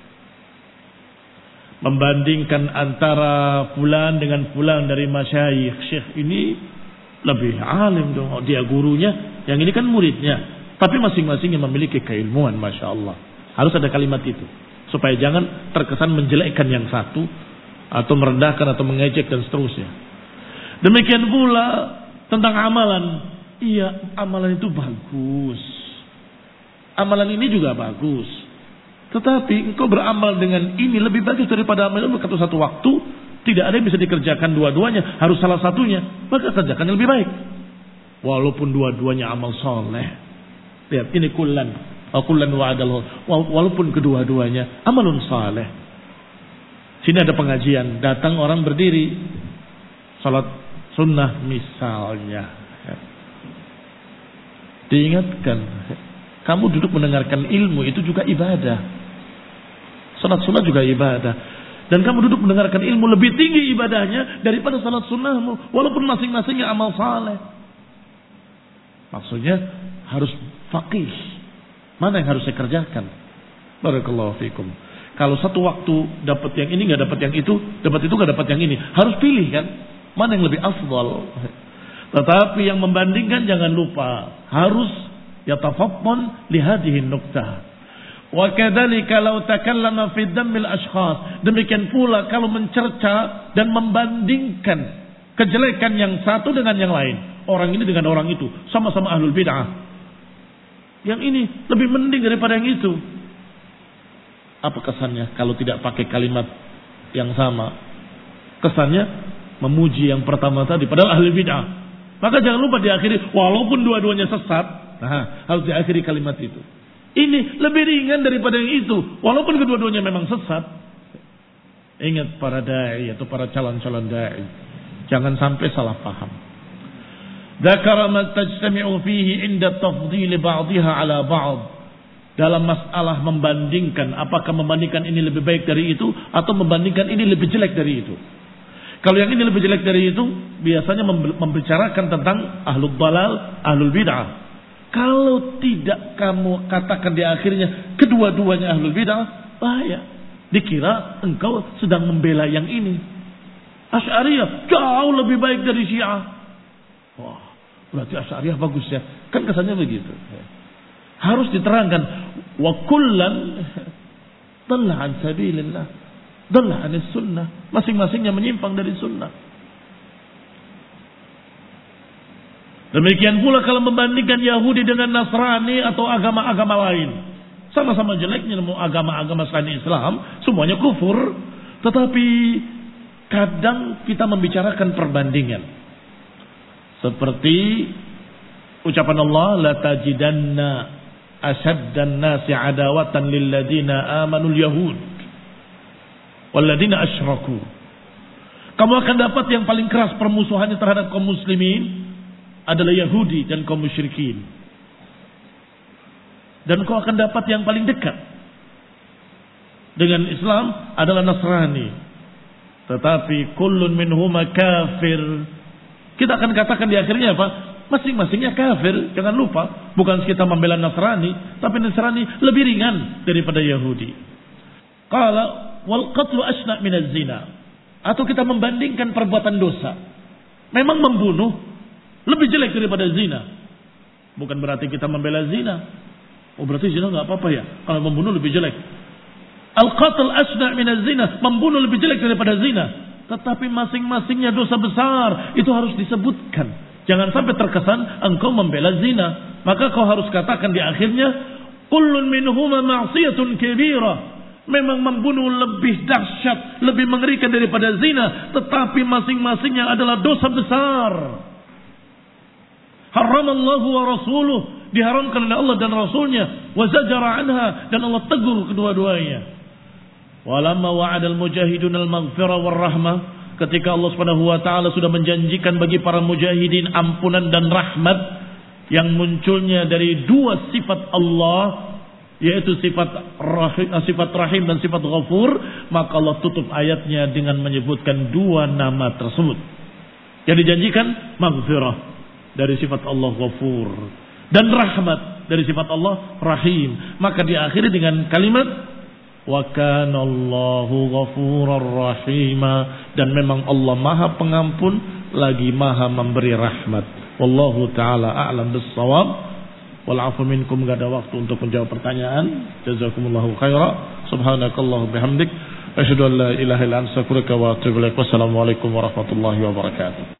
Membandingkan antara fulan dengan fulan dari masyayikh. Syekh ini lebih alim dong. Dia gurunya. Yang ini kan muridnya. Tapi masing-masing yang memiliki keilmuan. Masya Allah. Harus ada kalimat itu. Supaya jangan terkesan menjelekkan yang satu. Atau merendahkan atau mengejek dan seterusnya. Demikian pula tentang amalan. Iya, amalan itu bagus. Amalan ini juga bagus. Tetapi engkau beramal dengan ini lebih bagus daripada amalan itu satu waktu. Tidak ada yang bisa dikerjakan dua-duanya. Harus salah satunya. Maka kerjakan yang lebih baik. Walaupun dua-duanya amal soleh. Lihat, ini kullan. Kullan wa'adallahu. Walaupun kedua-duanya amalun soleh. Sini ada pengajian. Datang orang berdiri. Salat sunnah misalnya. Diingatkan, kamu duduk mendengarkan ilmu itu juga ibadah. Salat sunnah juga ibadah. Dan kamu duduk mendengarkan ilmu lebih tinggi ibadahnya daripada salat sunnahmu, walaupun masing-masingnya amal saleh. Maksudnya harus faqih. Mana yang harus saya kerjakan? Barakallahu fikum. Kalau satu waktu dapat yang ini, nggak dapat yang itu, dapat itu nggak dapat yang ini, harus pilih kan? Mana yang lebih afdal? Tetapi yang membandingkan jangan lupa harus yatafattan li hadhihi nuktah. Wa kadzalika law takallama fi dhammil ashkhas, demikian pula kalau mencerca dan membandingkan kejelekan yang satu dengan yang lain, orang ini dengan orang itu, sama-sama ahlul bid'ah. Yang ini lebih mending daripada yang itu. Apa kesannya kalau tidak pakai kalimat yang sama? Kesannya memuji yang pertama tadi, padahal ahli bid'ah. Maka jangan lupa diakhiri, walaupun dua-duanya sesat, nah harus diakhiri kalimat itu. Ini lebih ringan daripada yang itu, walaupun kedua-duanya memang sesat. Ingat para da'i atau para calon-calon da'i, jangan sampai salah paham. Dzakara ma tajtami'u fihi 'inda tafdhil ba'dihha 'ala ba'd. Dalam masalah membandingkan, apakah membandingkan ini lebih baik dari itu atau membandingkan ini lebih jelek dari itu. Kalau yang ini lebih jelek dari itu, biasanya membicarakan tentang ahlul dalal, ahlul bid'ah. Kalau tidak kamu katakan di akhirnya kedua-duanya ahlul bid'ah, bahaya. Dikira engkau sedang membela yang ini. Asy'ariyah jauh lebih baik dari Syiah. Wah, berarti Asy'ariyah bagus ya. Kan kesannya begitu. Harus diterangkan, wa kullan dhalla an sabilillah, dhalla an sunnah. Masing-masingnya menyimpang dari sunnah. Demikian pula kalau membandingkan Yahudi dengan Nasrani atau agama-agama lain. Sama-sama jeleknya agama-agama selain Islam, semuanya kufur. Tetapi kadang kita membicarakan perbandingan. Seperti ucapan Allah, la tajidanna asyaddan nasi adawatan lilladina amanul yahud walladina asyraku. Kamu akan dapat yang paling keras permusuhannya terhadap kaum muslimin adalah Yahudi dan kaum musyrikin. Dan kau akan dapat yang paling dekat dengan Islam adalah Nasrani. Tetapi kullun minhuma kafir. Kita akan katakan di akhirnya apa? Masing-masingnya kafir. Jangan lupa, bukan kita membela Nasrani, tapi Nasrani lebih ringan daripada Yahudi. Qala wal qatlu asna' minaz zina. Atau kita membandingkan perbuatan dosa. Memang membunuh lebih jelek daripada zina. Bukan berarti kita membela zina. Oh berarti zina enggak apa-apa ya? Kalau membunuh lebih jelek. Al-qatl asna' minaz zina, membunuh lebih jelek daripada zina. Tetapi masing-masingnya dosa besar, itu harus disebutkan. Jangan sampai terkesan engkau membela zina. Maka kau harus katakan di akhirnya, kullun minhuma ma'siyatun kabirah. Memang membunuh lebih dahsyat, lebih mengerikan daripada zina, tetapi masing-masingnya adalah dosa besar. Haramallahu wa rasuluh, diharamkan oleh Allah dan Rasulnya, wa zajara anha, dan Allah tegur kedua-duanya. Walamma wa'adal mujahidun al-maghfirah war rahmah, ketika Allah Subhanahu wa taala sudah menjanjikan bagi para mujahidin ampunan dan rahmat yang munculnya dari dua sifat Allah, yaitu sifat rahim dan sifat ghafur, maka Allah tutup ayatnya dengan menyebutkan dua nama tersebut. Yang dijanjikan maghfirah dari sifat Allah ghafur dan rahmat dari sifat Allah rahim. Maka diakhiri dengan kalimat wa kana Allahu ghafurar rahima, dan memang Allah Maha Pengampun lagi Maha Memberi rahmat. Wallahu taala a'lam bis-shawab. Wal 'afwu minkum, enggak ada waktu untuk menjawab pertanyaan. Jazakumullahu khairan. Subhanakallahu bihamdik, asyhadu an la ilaha illa anta astaghfiruka wa atubu ilaik. Wassalamualaikum warahmatullahi wabarakatuh.